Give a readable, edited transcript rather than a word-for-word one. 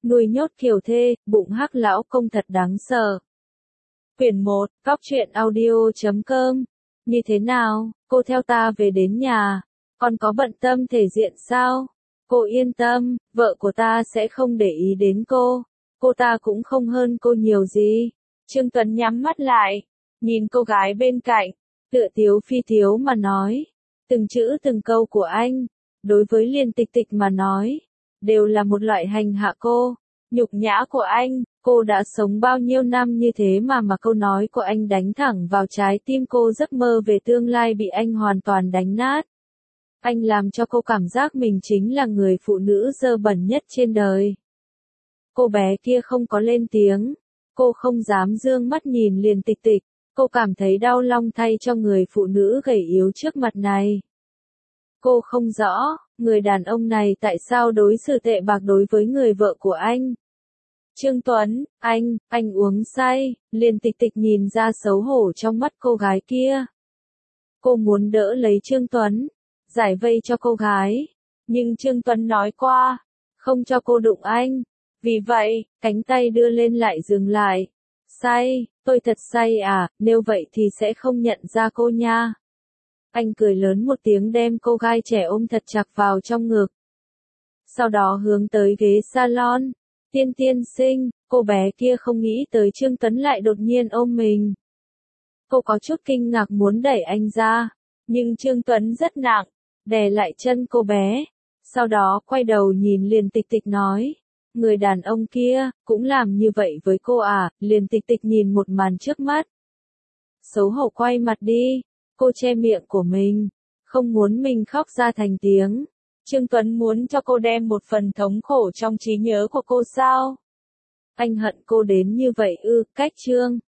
Nuôi nhốt kiều thê, bụng hắc lão công thật đáng sợ. Quyển 1, Góc truyện audio.com. Như thế nào, cô theo ta về đến nhà, còn có bận tâm thể diện sao? Cô yên tâm, vợ của ta sẽ không để ý đến cô ta cũng không hơn cô nhiều gì. Trương Tuấn nhắm mắt lại, nhìn cô gái bên cạnh, tựa tiếu phi tiếu mà nói. Từng chữ từng câu của anh, đối với Liên Tịch Tịch mà nói, đều là một loại hành hạ cô, nhục nhã của anh. Cô đã sống bao nhiêu năm như thế mà câu nói của anh đánh thẳng vào trái tim cô, giấc mơ về tương lai bị anh hoàn toàn đánh nát. Anh làm cho cô cảm giác mình chính là người phụ nữ dơ bẩn nhất trên đời. Cô bé kia không có lên tiếng, cô không dám dương mắt nhìn Liên Tịch Tịch, cô cảm thấy đau lòng thay cho người phụ nữ gầy yếu trước mặt này. Cô không rõ, người đàn ông này tại sao đối xử tệ bạc đối với người vợ của anh. Trương Tuấn, anh uống say. Liên Tịch Tịch nhìn ra xấu hổ trong mắt cô gái kia. Cô muốn đỡ lấy Trương Tuấn, giải vây cho cô gái, nhưng Trương Tuấn nói qua, không cho cô đụng anh. Vì vậy, cánh tay đưa lên lại dừng lại. Say, tôi thật say à, nếu vậy thì sẽ không nhận ra cô nha. Anh cười lớn một tiếng đem cô gái trẻ ôm thật chặt vào trong ngực. Sau đó hướng tới ghế salon. Tiên sinh, cô bé kia không nghĩ tới Trương Tuấn lại đột nhiên ôm mình. Cô có chút kinh ngạc muốn đẩy anh ra, nhưng Trương Tuấn rất nặng, đè lại chân cô bé. Sau đó quay đầu nhìn Liên Tịch Tịch nói, người đàn ông kia, cũng làm như vậy với cô à? Liên Tịch Tịch nhìn một màn trước mắt. Xấu hổ quay mặt đi, cô che miệng của mình, không muốn mình khóc ra thành tiếng. Trương Tuấn muốn cho cô đem một phần thống khổ trong trí nhớ của cô sao? Anh hận cô đến như vậy ư? Cách Trương